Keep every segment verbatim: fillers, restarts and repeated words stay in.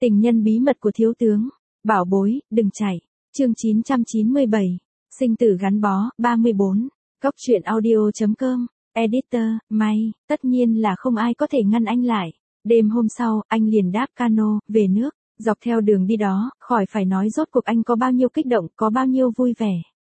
Tình nhân bí mật của thiếu tướng. Bảo bối, đừng chạy. Chương chín trăm chín mươi bảy. Sinh tử gắn bó, ba mươi bốn. Góc truyện audio chấm com. Editor, may, tất nhiên là không ai có thể ngăn anh lại. Đêm hôm sau, anh liền đáp cano, về nước. Dọc theo đường đi đó, khỏi phải nói rốt cuộc anh có bao nhiêu kích động, có bao nhiêu vui vẻ.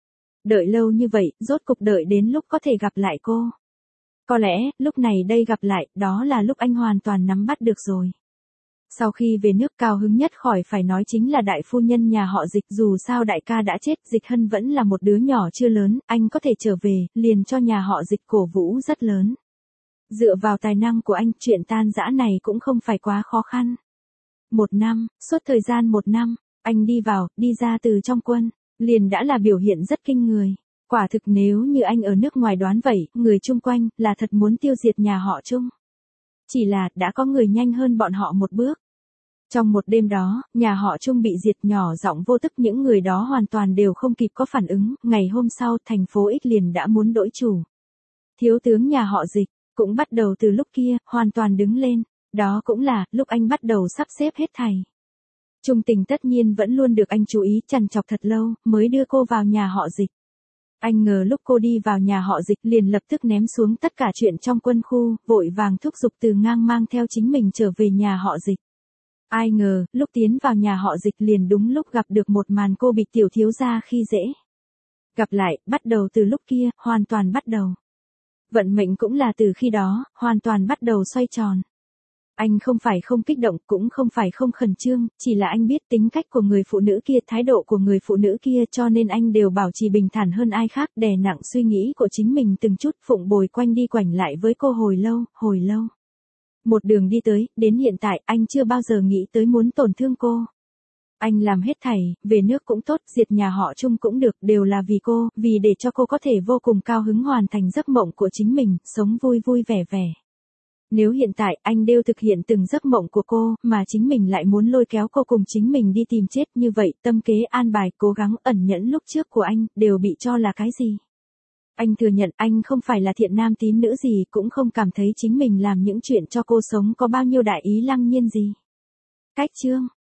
Đợi lâu như vậy, rốt cuộc đợi đến lúc có thể gặp lại cô. Có lẽ, lúc này đây gặp lại, đó là lúc anh hoàn toàn nắm bắt được rồi. Sau khi về nước cao hứng nhất khỏi phải nói chính là đại phu nhân nhà họ Dịch, dù sao đại ca đã chết, Dịch Hân vẫn là một đứa nhỏ chưa lớn, anh có thể trở về, liền cho nhà họ Dịch cổ vũ rất lớn. Dựa vào tài năng của anh, chuyện tan rã này cũng không phải quá khó khăn. Một năm, suốt thời gian một năm, anh đi vào, đi ra từ trong quân, liền đã là biểu hiện rất kinh người. Quả thực nếu như anh ở nước ngoài đoán vậy, người chung quanh, là thật muốn tiêu diệt nhà họ Trung. Chỉ là, đã có người nhanh hơn bọn họ một bước. Trong một đêm đó, nhà họ Trung bị diệt, nhỏ giọng vô tức, những người đó hoàn toàn đều không kịp có phản ứng, ngày hôm sau, thành phố X liền đã muốn đổi chủ. Thiếu tướng nhà họ Dịch, cũng bắt đầu từ lúc kia, hoàn toàn đứng lên, đó cũng là, lúc anh bắt đầu sắp xếp hết thảy. Trung Tình tất nhiên vẫn luôn được anh chú ý, trằn trọc thật lâu, mới đưa cô vào nhà họ Dịch. Anh ngờ lúc cô đi vào nhà họ Dịch liền lập tức ném xuống tất cả chuyện trong quân khu, vội vàng thúc giục Từ Ngang mang theo chính mình trở về nhà họ Dịch. Ai ngờ, lúc tiến vào nhà họ Dịch liền đúng lúc gặp được một màn cô bị tiểu thiếu gia khi dễ. Gặp lại, bắt đầu từ lúc kia, hoàn toàn bắt đầu. Vận mệnh cũng là từ khi đó, hoàn toàn bắt đầu xoay tròn. Anh không phải không kích động, cũng không phải không khẩn trương, chỉ là anh biết tính cách của người phụ nữ kia, thái độ của người phụ nữ kia, cho nên anh đều bảo trì bình thản hơn ai khác, đè nặng suy nghĩ của chính mình từng chút, phụng bồi quanh đi quảnh lại với cô hồi lâu, hồi lâu. Một đường đi tới, đến hiện tại, anh chưa bao giờ nghĩ tới muốn tổn thương cô. Anh làm hết thảy, về nước cũng tốt, diệt nhà họ Trung cũng được, đều là vì cô, vì để cho cô có thể vô cùng cao hứng hoàn thành giấc mộng của chính mình, sống vui vui vẻ vẻ. Nếu hiện tại anh đều thực hiện từng giấc mộng của cô, mà chính mình lại muốn lôi kéo cô cùng chính mình đi tìm chết, như vậy, tâm kế an bài, cố gắng ẩn nhẫn lúc trước của anh, đều bị cho là cái gì? Anh thừa nhận anh không phải là thiện nam tín nữ gì, cũng không cảm thấy chính mình làm những chuyện cho cô sống có bao nhiêu đại ý lăng nhiên gì. Cách chương,